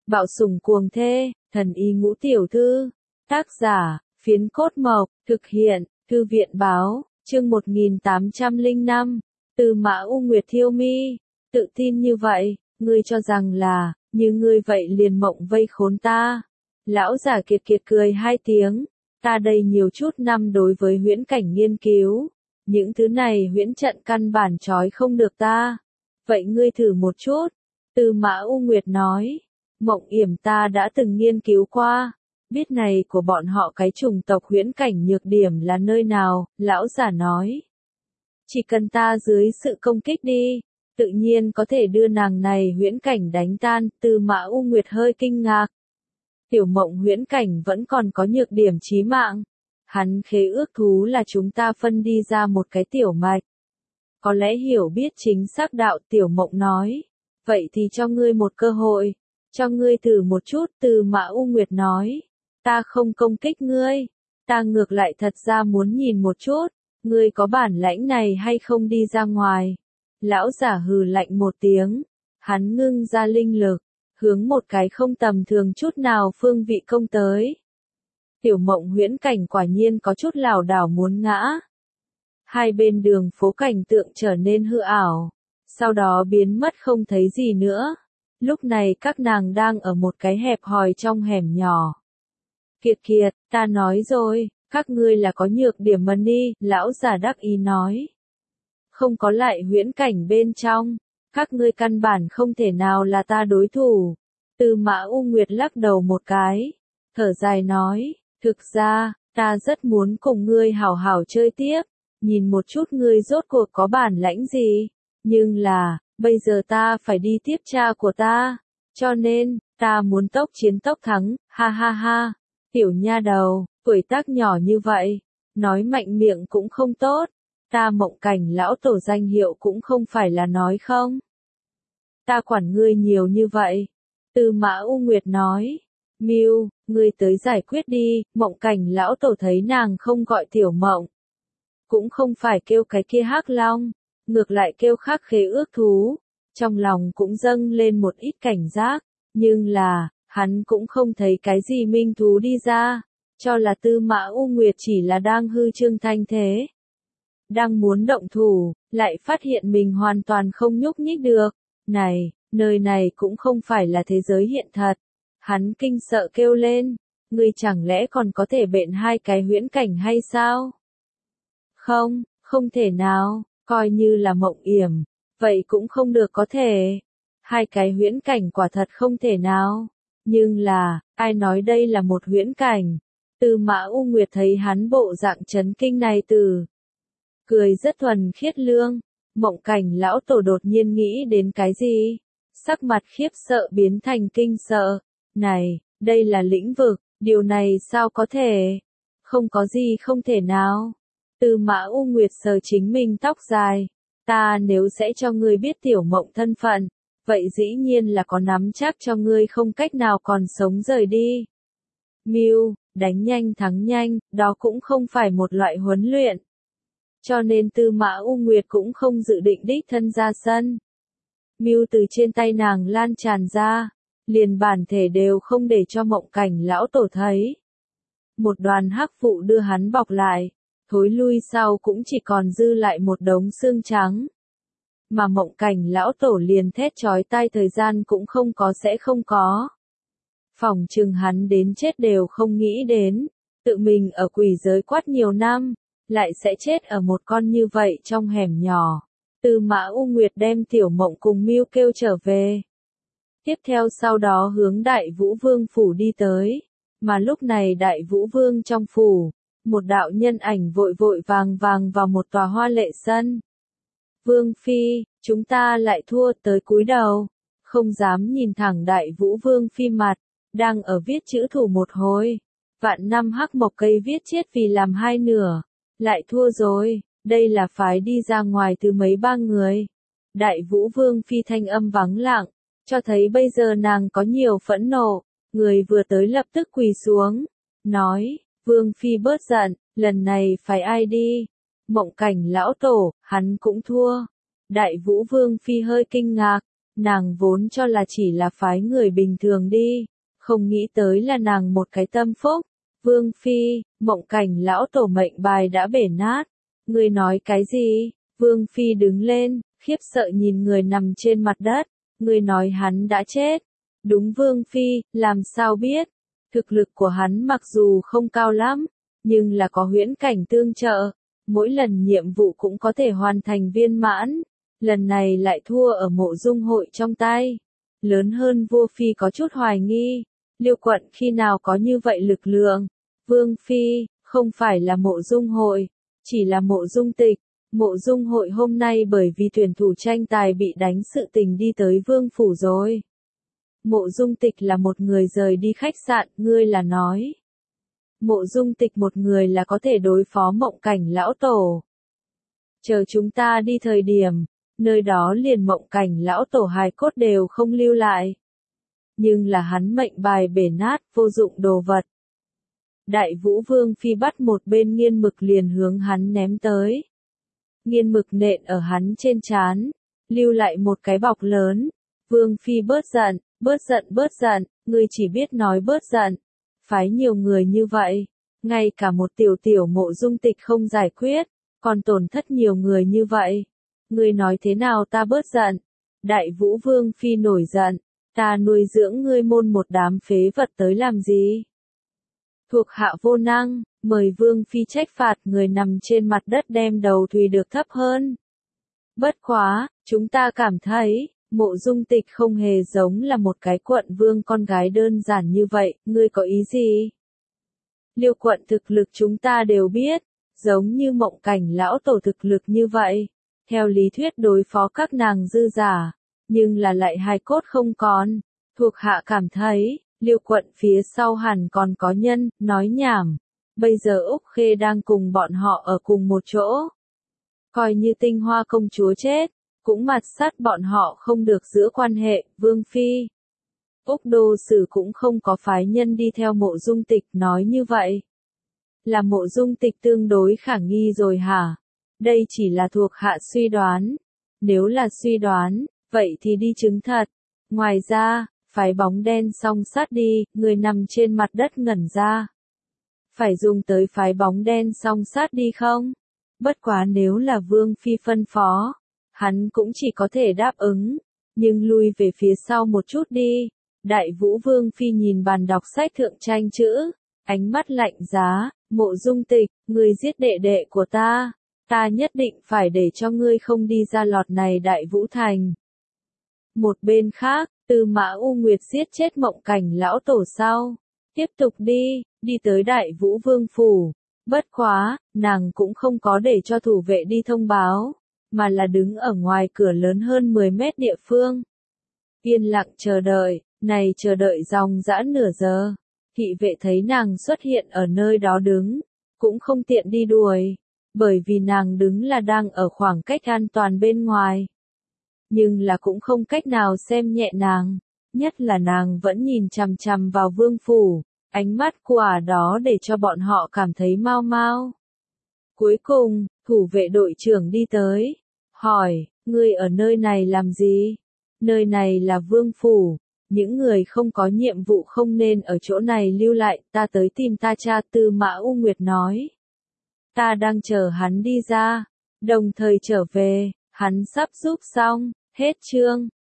Bạo sủng cuồng thê, thần y ngũ tiểu thư. Tác giả, Phiến Cốt Mộc, thực hiện, Thư viện báo, chương 1805. Tư Mã U Nguyệt thiêu mi. Tự tin như vậy, ngươi cho rằng là, như ngươi vậy liền mộng vây khốn ta. Lão giả kiệt kiệt cười hai tiếng, ta đây nhiều chút năm đối với huyễn cảnh nghiên cứu. Những thứ này huyễn trận căn bản trói không được ta. Vậy ngươi thử một chút. Tư Mã U Nguyệt nói. Mộng yểm ta đã từng nghiên cứu qua. Biết này của bọn họ cái chủng tộc huyễn cảnh nhược điểm là nơi nào, lão giả nói. Chỉ cần ta dưới sự công kích đi, tự nhiên có thể đưa nàng này huyễn cảnh đánh tan. Tư Mã U Nguyệt hơi kinh ngạc. Tiểu mộng huyễn cảnh vẫn còn có nhược điểm chí mạng. Hắn khế ước thú là chúng ta phân đi ra một cái tiểu mạch. Có lẽ hiểu biết chính xác đạo. Tiểu mộng nói. Vậy thì cho ngươi một cơ hội. Cho ngươi thử một chút. Tư Mã U Nguyệt nói. Ta không công kích ngươi. Ta ngược lại thật ra muốn nhìn một chút. Ngươi có bản lãnh này hay không đi ra ngoài. Lão giả hừ lạnh một tiếng. Hắn ngưng ra linh lực. Hướng một cái không tầm thường chút nào phương vị công tới. Tiểu mộng huyễn cảnh quả nhiên có chút lảo đảo muốn ngã. Hai bên đường phố cảnh tượng trở nên hư ảo. Sau đó biến mất không thấy gì nữa. Lúc này các nàng đang ở một cái hẹp hòi trong hẻm nhỏ. Kiệt kiệt, ta nói rồi, các ngươi là có nhược điểm mần đi, lão giả đắc ý nói. Không có lại huyễn cảnh bên trong, các ngươi căn bản không thể nào là ta đối thủ. Tư Mã U Nguyệt lắc đầu một cái, thở dài nói, thực ra, ta rất muốn cùng ngươi hảo hảo chơi tiếp, nhìn một chút ngươi rốt cuộc có bản lãnh gì, nhưng là, bây giờ ta phải đi tiếp cha của ta, cho nên, ta muốn tốc chiến tốc thắng, ha ha ha. Tiểu nha đầu, tuổi tác nhỏ như vậy, nói mạnh miệng cũng không tốt, ta Mộng Cảnh lão tổ danh hiệu cũng không phải là nói không. Ta quản ngươi nhiều như vậy. Tư Mã U Nguyệt nói, Miu, ngươi tới giải quyết đi. Mộng Cảnh lão tổ thấy nàng không gọi Tiểu Mộng, cũng không phải kêu cái kia hắc long, ngược lại kêu khác khế ước thú, trong lòng cũng dâng lên một ít cảnh giác, nhưng là, hắn cũng không thấy cái gì minh thú đi ra, cho là Tư Mã U Nguyệt chỉ là đang hư trương thanh thế. Đang muốn động thủ, lại phát hiện mình hoàn toàn không nhúc nhích được. Này, nơi này cũng không phải là thế giới hiện thật. Hắn kinh sợ kêu lên, ngươi chẳng lẽ còn có thể bện hai cái huyễn cảnh hay sao? Không, không thể nào, coi như là mộng yểm, vậy cũng không được có thể. Hai cái huyễn cảnh quả thật không thể nào. Nhưng là, ai nói đây là một huyễn cảnh? Tư Mã U Nguyệt thấy hắn bộ dạng chấn kinh này cười rất thuần khiết lương. Mộng Cảnh lão tổ đột nhiên nghĩ đến cái gì? Sắc mặt khiếp sợ biến thành kinh sợ. Này, đây là lĩnh vực, điều này sao có thể? Không có gì không thể nào. Tư Mã U Nguyệt sờ chính mình tóc dài. Ta nếu sẽ cho ngươi biết Tiểu Mộng thân phận, vậy dĩ nhiên là có nắm chắc cho ngươi không cách nào còn sống rời đi. Miu, đánh nhanh thắng nhanh, đó cũng không phải một loại huấn luyện. Cho nên Tư Mã U Nguyệt cũng không dự định đích thân ra sân. Miu từ trên tay nàng lan tràn ra, liền bản thể đều không để cho Mộng Cảnh lão tổ thấy. Một đoàn hắc vụ đưa hắn bọc lại, thối lui sau cũng chỉ còn dư lại một đống xương trắng. Mà Mộng Cảnh lão tổ liền thét chói tai thời gian cũng không có sẽ không có. Phỏng chừng hắn đến chết đều không nghĩ đến, tự mình ở quỷ giới quát nhiều năm, lại sẽ chết ở một con như vậy trong hẻm nhỏ. Tư Mã U Nguyệt đem Tiểu Mộng cùng Miu kêu trở về. Tiếp theo sau đó hướng Đại Vũ Vương phủ đi tới, mà lúc này Đại Vũ Vương trong phủ, một đạo nhân ảnh vội vội vàng vàng vào một tòa hoa lệ sân. Vương Phi, chúng ta lại thua. Tới cúi đầu, không dám nhìn thẳng Đại Vũ Vương Phi mặt, đang ở viết chữ thủ một hồi. Vạn năm hắc mộc cây viết chết vì làm hai nửa, lại thua rồi, đây là phái đi ra ngoài từ mấy ba người. Đại Vũ Vương Phi thanh âm vắng lặng, cho thấy bây giờ nàng có nhiều phẫn nộ, người vừa tới lập tức quỳ xuống, nói, Vương Phi bớt giận, lần này phải ai đi? Mộng Cảnh lão tổ, hắn cũng thua. Đại Vũ Vương Phi hơi kinh ngạc, Nàng vốn cho là chỉ là phái người bình thường đi, không nghĩ tới là nàng một cái tâm phúc. Vương Phi, Mộng Cảnh lão tổ mệnh bài đã bể nát. Ngươi nói cái gì? Vương Phi đứng lên, khiếp sợ nhìn người nằm trên mặt đất. Ngươi nói hắn đã chết. Đúng Vương Phi, làm sao biết? Thực lực của hắn mặc dù không cao lắm, nhưng là có huyễn cảnh tương trợ. Mỗi lần nhiệm vụ cũng có thể hoàn thành viên mãn. Lần này lại thua ở Mộ Dung Hội trong tay. Lớn hơn vua Phi có chút hoài nghi. Liêu quận khi nào có như vậy lực lượng? Vương Phi, không phải là Mộ Dung Hội, chỉ là Mộ Dung Tịch. Mộ Dung Hội hôm nay bởi vì tuyển thủ tranh tài bị đánh sự tình đi tới Vương Phủ rồi. Mộ Dung Tịch là một người rời đi khách sạn, ngươi là nói. Mộ Dung Tịch một người là có thể đối phó Mộng Cảnh lão tổ. Chờ chúng ta đi thời điểm, nơi đó liền Mộng Cảnh lão tổ hài cốt đều không lưu lại. Nhưng là hắn mệnh bài bể nát, vô dụng đồ vật. Đại Vũ Vương Phi bắt một bên nghiên mực liền hướng hắn ném tới. Nghiên mực nện ở hắn trên trán, lưu lại một cái bọc lớn. Vương Phi bớt giận, ngươi chỉ biết nói bớt giận. Phái nhiều người như vậy, ngay cả một tiểu Mộ Dung Tịch không giải quyết, còn tổn thất nhiều người như vậy. Ngươi nói thế nào ta bớt giận? Đại Vũ Vương Phi nổi giận, ta nuôi dưỡng ngươi môn một đám phế vật tới làm gì? Thuộc hạ vô năng, mời Vương Phi trách phạt người nằm trên mặt đất đem đầu thùy được thấp hơn. Bất quá, chúng ta cảm thấy, Mộ Dung Tịch không hề giống là một cái quận vương con gái đơn giản như vậy, ngươi có ý gì? Liêu quận thực lực chúng ta đều biết, giống như Mộng Cảnh lão tổ thực lực như vậy. Theo lý thuyết đối phó các nàng dư giả, nhưng là lại hài cốt không còn. Thuộc hạ cảm thấy, Liêu quận phía sau hẳn còn có nhân, nói nhảm. Bây giờ Úc Khê đang cùng bọn họ ở cùng một chỗ. Coi như Tinh Hoa công chúa chết, cũng mặt sát bọn họ không được giữ quan hệ, Vương Phi. Úc Đô Sử cũng không có phái nhân đi theo Mộ Dung Tịch nói như vậy. Là Mộ Dung Tịch tương đối khả nghi rồi hả? Đây chỉ là thuộc hạ suy đoán. Nếu là suy đoán, vậy thì đi chứng thật. Ngoài ra, phái bóng đen song sát đi, người nằm trên mặt đất ngẩn ra. Phải dùng tới phái bóng đen song sát đi không? Bất quá nếu là Vương Phi phân phó, hắn cũng chỉ có thể đáp ứng, nhưng lui về phía sau một chút đi. Đại Vũ Vương Phi nhìn bàn đọc sách thượng tranh chữ, ánh mắt lạnh giá, Mộ Dung Tịch, ngươi giết đệ đệ của ta nhất định phải để cho ngươi không đi ra lọt này Đại Vũ Thành. Một bên khác, Tư Mã U Nguyệt giết chết Mộng Cảnh lão tổ sau, tiếp tục đi tới Đại Vũ Vương Phủ. Bất quá, nàng cũng không có để cho thủ vệ đi thông báo, mà là đứng ở ngoài cửa lớn hơn 10 mét địa phương. Yên lặng chờ đợi, này chờ đợi dòng dã nửa giờ. Thị vệ thấy nàng xuất hiện ở nơi đó đứng, cũng không tiện đi đuổi, bởi vì nàng đứng là đang ở khoảng cách an toàn bên ngoài. Nhưng là cũng không cách nào xem nhẹ nàng, nhất là nàng vẫn nhìn chằm chằm vào Vương Phủ, ánh mắt quả đó để cho bọn họ cảm thấy mau mau. Cuối cùng, thủ vệ đội trưởng đi tới, hỏi, ngươi ở nơi này làm gì? Nơi này là Vương Phủ, những người không có nhiệm vụ không nên ở chỗ này lưu lại, ta tới tìm ta cha. Tư Mã U Nguyệt nói. Ta đang chờ hắn đi ra, đồng thời trở về, hắn sắp giúp xong, hết chương.